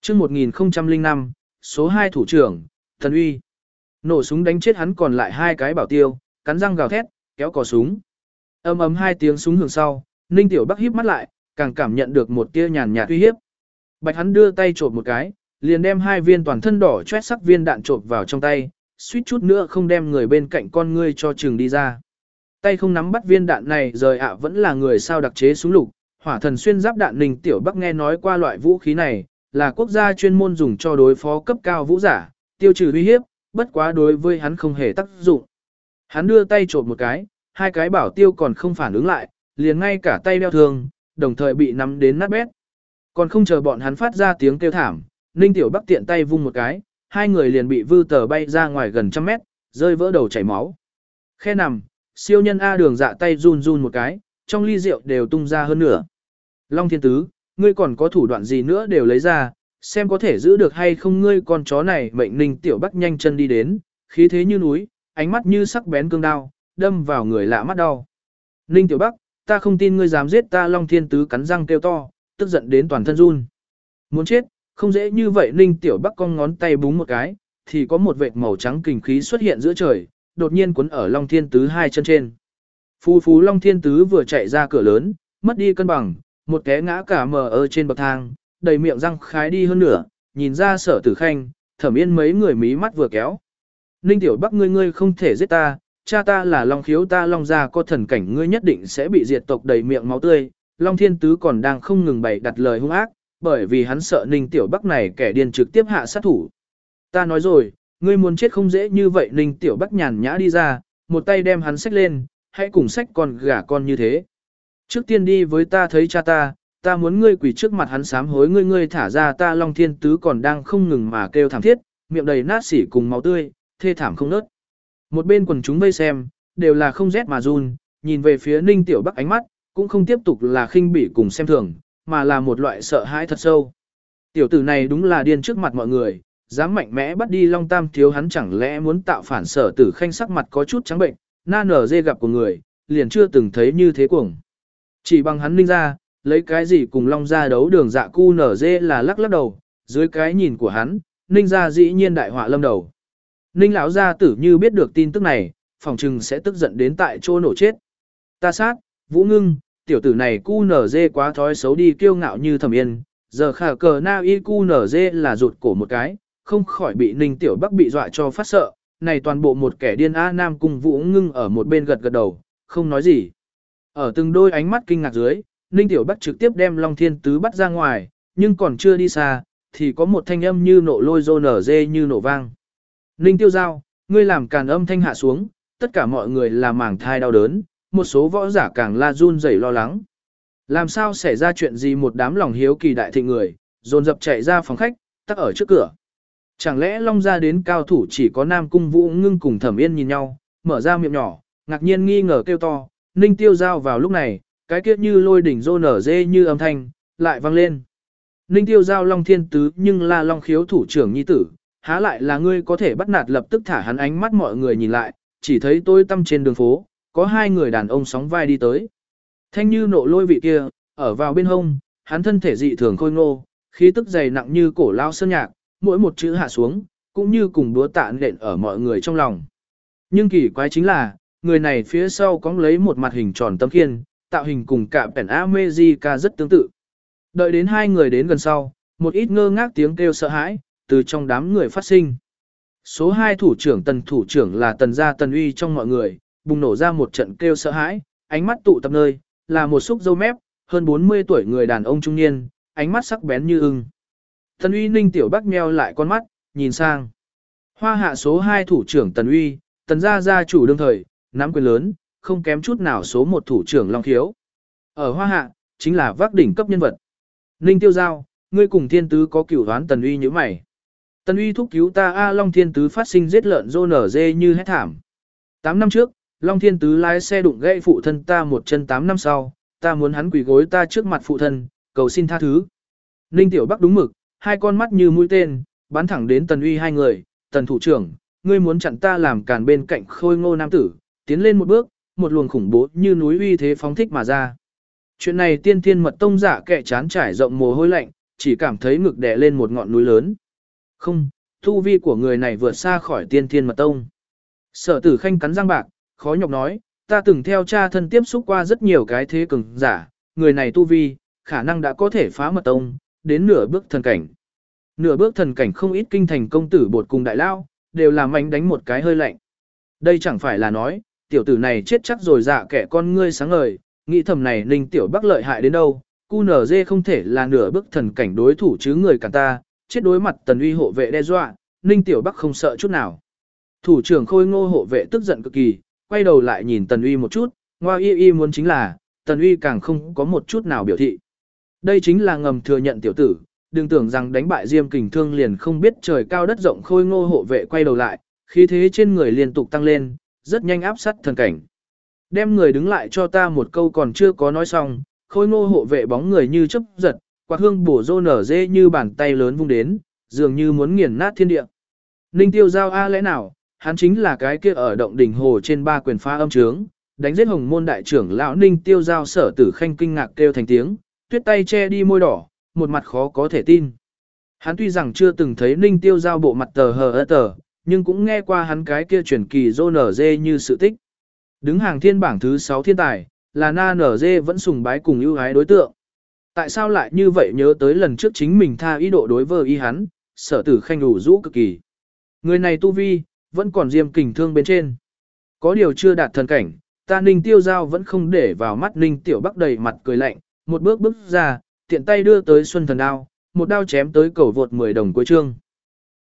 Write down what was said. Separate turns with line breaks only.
Chương 1005, số 2 thủ trưởng, Tần Uy. Nổ súng đánh chết hắn còn lại 2 cái bảo tiêu, cắn răng gào thét, kéo cò súng. Ầm ầm 2 tiếng súng hưởng sau, Ninh Tiểu Bắc híp mắt lại, càng cảm nhận được một tia nhàn nhạt uy hiếp. Bạch hắn đưa tay chộp một cái, liền đem 2 viên toàn thân đỏ chót sắc viên đạn chộp vào trong tay, suýt chút nữa không đem người bên cạnh con ngươi cho chừng đi ra. Tay không nắm bắt viên đạn này rời vẫn là người sao đặc chế súng lục, hỏa thần xuyên giáp đạn. Ninh Tiểu Bắc nghe nói qua loại vũ khí này, là quốc gia chuyên môn dùng cho đối phó cấp cao vũ giả, tiêu trừ uy hiếp, bất quá đối với hắn không hề tác dụng. Hắn đưa tay chộp một cái, 2 cái bảo tiêu còn không phản ứng lại, liền ngay cả tay đeo thương, đồng thời bị nắm đến nát bét. Còn không chờ bọn hắn phát ra tiếng kêu thảm, Ninh Tiểu Bắc tiện tay vung một cái, 2 người liền bị vư tờ bay ra ngoài gần trăm mét, rơi vỡ đầu chảy máu. Khe nằm, siêu nhân A Đường Dạ tay run run một cái, trong ly rượu đều tung ra hơn nửa. Long Thiên Tứ, ngươi còn có thủ đoạn gì nữa đều lấy ra, xem có thể giữ được hay không. Ngươi con chó này. Mệnh Ninh Tiểu Bắc nhanh chân đi đến, khí thế như núi, ánh mắt như sắc bén cương đao, đâm vào người lạ mắt đau. Ninh Tiểu Bắc, ta không tin ngươi dám giết ta. Long Thiên Tứ cắn răng kêu to, tức giận đến toàn thân run. Muốn chết, không dễ như vậy. Ninh Tiểu Bắc cong ngón tay búng một cái, thì có một vệt màu trắng kình khí xuất hiện giữa trời, đột nhiên quấn ở Long Thiên Tứ 2 chân trên. Phù Long Thiên Tứ vừa chạy ra cửa lớn, mất đi cân bằng, một té ngã cả mờ ở trên bậc thang, đầy miệng răng khái đi hơn nửa, nhìn ra Sở Tử Khanh, Thẩm Yên mấy người mí mắt vừa kéo. Ninh Tiểu Bắc, ngươi không thể giết ta, cha ta là Long Khiếu, ta Long gia có thần cảnh, ngươi nhất định sẽ bị diệt tộc. Đầy miệng máu tươi, Long Thiên Tứ còn đang không ngừng bày đặt lời hung ác, bởi vì hắn sợ Ninh Tiểu Bắc này kẻ điên trực tiếp hạ sát thủ. Ta nói rồi, ngươi muốn chết không dễ như vậy. Ninh Tiểu Bắc nhàn nhã đi ra, một tay đem hắn xách lên, hãy cùng xách con gà con như thế. Trước tiên đi với ta thấy cha ta muốn ngươi quỳ trước mặt hắn sám hối. Ngươi thả ra ta. Long Thiên Tứ còn đang không ngừng mà kêu thảm thiết, miệng đầy nát sỉ cùng máu tươi, thê thảm không nớt. Một bên quần chúng vây xem, đều là không rét mà run, nhìn về phía Ninh Tiểu Bắc ánh mắt, cũng không tiếp tục là khinh bỉ cùng xem thường, mà là một loại sợ hãi thật sâu. Tiểu tử này đúng là điên trước mặt mọi người, dám mạnh mẽ bắt đi Long Tam thiếu, hắn chẳng lẽ muốn tạo phản. Sở Tử Khanh sắc mặt có chút trắng bệnh, na nở dê gặp của người, liền chưa từng thấy như thế cuồng. Chỉ bằng hắn Ninh ra, lấy cái gì cùng Long ra đấu. Đường Dạ cu nở dê là lắc lắc đầu, dưới cái nhìn của hắn, Ninh ra dĩ nhiên đại họa lâm đầu. Ninh lão gia tử như biết được tin tức này, phòng trừng sẽ tức giận đến tại chỗ nổ chết. Ta sát, Vũ Ngưng, tiểu tử này cu nở dê quá thói xấu đi, kiêu ngạo như Thẩm Yên, giờ khả cờ na y cu nở dê là rụt cổ một cái, không khỏi bị Ninh Tiểu Bắc bị dọa cho phát sợ. Này toàn bộ một kẻ điên. A Nam cùng Vũ Ngưng ở một bên gật gật đầu, không nói gì. Ở từng đôi ánh mắt kinh ngạc dưới, Ninh Tiểu Bắc trực tiếp đem Long Thiên Tứ bắt ra ngoài, nhưng còn chưa đi xa, thì có một thanh âm như nộ lôi rô nở dê như nổ vang. Ninh Tiêu Giao, ngươi làm càn. Âm thanh hạ xuống, tất cả mọi người là màng thai đau đớn, một số võ giả càng la run rẩy lo lắng. Làm sao xảy ra chuyện gì? Một đám lòng hiếu kỳ đại thịnh người, dồn dập chạy ra phòng khách, tắc ở trước cửa. Chẳng lẽ Long gia đến cao thủ chỉ có Nam Cung Vũ Ngưng cùng Thẩm Yên nhìn nhau, mở ra miệng nhỏ, ngạc nhiên nghi ngờ kêu to. Ninh Tiêu Giao vào lúc này, cái kiết như lôi đỉnh rô nở dê như âm thanh, lại vang lên. Ninh Tiêu Giao, Long Thiên Tứ nhưng là Long Khiếu thủ trưởng nhi tử, há lại là ngươi có thể bắt nạt. Lập tức thả hắn. Ánh mắt mọi người nhìn lại, chỉ thấy tối tăm trên đường phố, có 2 người đàn ông sóng vai đi tới. Thanh như nộ lôi vị kia, ở vào bên hông, hắn thân thể dị thường khôi ngô, khí tức dày nặng như cổ lao sơn nhạc, mỗi một chữ hạ xuống, cũng như cùng đúa tạ nện ở mọi người trong lòng. Nhưng kỳ quái chính là, người này phía sau có lấy một mặt hình tròn tấm khiên, tạo hình cùng cả Pen America rất tương tự. Đợi đến 2 người đến gần sau, một ít ngơ ngác tiếng kêu sợ hãi từ trong đám người phát sinh. Số 2 thủ trưởng Tần thủ trưởng là Tần gia Tần Uy trong mọi người, bùng nổ ra một trận kêu sợ hãi, ánh mắt tụ tập nơi, là một xúc râu mép, hơn 40 tuổi người đàn ông trung niên, ánh mắt sắc bén như ưng. Tần Uy. Ninh Tiểu Bắc nheo lại con mắt, nhìn sang. Hoa hạ số 2 thủ trưởng Tần Uy, Tần gia gia chủ đương thời, nắm quyền lớn, không kém chút nào số 1 thủ trưởng Long Khiếu. Ở Hoa hạ, chính là vác đỉnh cấp nhân vật. Ninh Tiêu Giao, ngươi cùng Thiên Tứ có cửu đoán. Tần Uy nhíu mày. Tần Uy thúc cứu ta a. Long Thiên Tứ phát sinh giết lợn rô nở dê như hét thảm. 8 năm trước, Long Thiên Tứ lái xe đụng gãy phụ thân ta một chân. 8 năm sau, ta muốn hắn quỳ gối ta trước mặt phụ thân, cầu xin tha thứ. Ninh Tiểu Bắc đúng mực, 2 con mắt như mũi tên, bắn thẳng đến Tần Uy 2 người. Tần thủ trưởng, ngươi muốn chặn ta làm càn. Bên cạnh khôi ngô nam tử, tiến lên một bước, một luồng khủng bố như núi uy thế phóng thích mà ra. Chuyện này Tiên Thiên Mật Tông giả kẻ chán trải rộng mồ hôi lạnh, chỉ cảm thấy ngực đè lên một ngọn núi lớn. Không, tu vi của người này vượt xa khỏi tiên thiên mật tông. Sở Tử Khanh cắn răng bạc, khó nhọc nói, ta từng theo cha thân tiếp xúc qua rất nhiều cái thế cường giả, người này tu vi, khả năng đã có thể phá mật tông, đến nửa bước thần cảnh. Nửa bước thần cảnh không ít kinh thành công tử bột cùng đại lao, đều làm anh đánh một cái hơi lạnh. Đây chẳng phải là nói, tiểu tử này chết chắc rồi dạ kẻ con ngươi sáng ngời, nghĩ thầm này Ninh Tiểu Bắc lợi hại đến đâu, QNZ không thể là nửa bước thần cảnh đối thủ chứ người cả ta, chết đối mặt Tần Uy hộ vệ đe dọa, Ninh Tiểu Bắc không sợ chút nào. Thủ trưởng Khôi Ngô hộ vệ tức giận cực kỳ, quay đầu lại nhìn Tần Uy một chút, ngoa y muốn chính là, Tần Uy càng không có một chút nào biểu thị. Đây chính là ngầm thừa nhận tiểu tử, đừng tưởng rằng đánh bại Diêm Kình Thương liền không biết trời cao đất rộng. Khôi Ngô hộ vệ quay đầu lại, khí thế trên người liên tục tăng lên, rất nhanh áp sát thần cảnh. Đem người đứng lại cho ta một câu còn chưa có nói xong, Khôi Ngô hộ vệ bóng người như chớp giật, quạt hương bổ rô nở dê như bàn tay lớn vung đến, dường như muốn nghiền nát thiên địa. Ninh Tiêu Giao a lẽ nào, hắn chính là cái kia ở động đỉnh hồ trên ba quyền phá âm trướng, đánh giết Hồng Môn đại trưởng lão Ninh Tiêu Giao. Sở Tử Khanh kinh ngạc kêu thành tiếng, tuyết tay che đi môi đỏ, một mặt khó có thể tin. Hắn tuy rằng chưa từng thấy Ninh Tiêu Giao bộ mặt tờ hờ tờ, nhưng cũng nghe qua hắn cái kia truyền kỳ rô nở dê như sự tích. Đứng hàng thiên bảng thứ 6 thiên tài, là na nở dê vẫn sùng bái cùng ưu ái đối tượng. Tại sao lại như vậy nhớ tới lần trước chính mình tha ý độ đối với ý hắn, Sở Tử Khanh ủ rũ cực kỳ. Người này tu vi, vẫn còn Diêm Kình Thương bên trên. Có điều chưa đạt thần cảnh, ta Ninh Tiêu Giao vẫn không để vào mắt. Ninh Tiểu Bắc đầy mặt cười lạnh, một bước bước ra, tiện tay đưa tới Xuân Thần Đao, một đao chém tới cầu vượt 10 đồng cuối chương.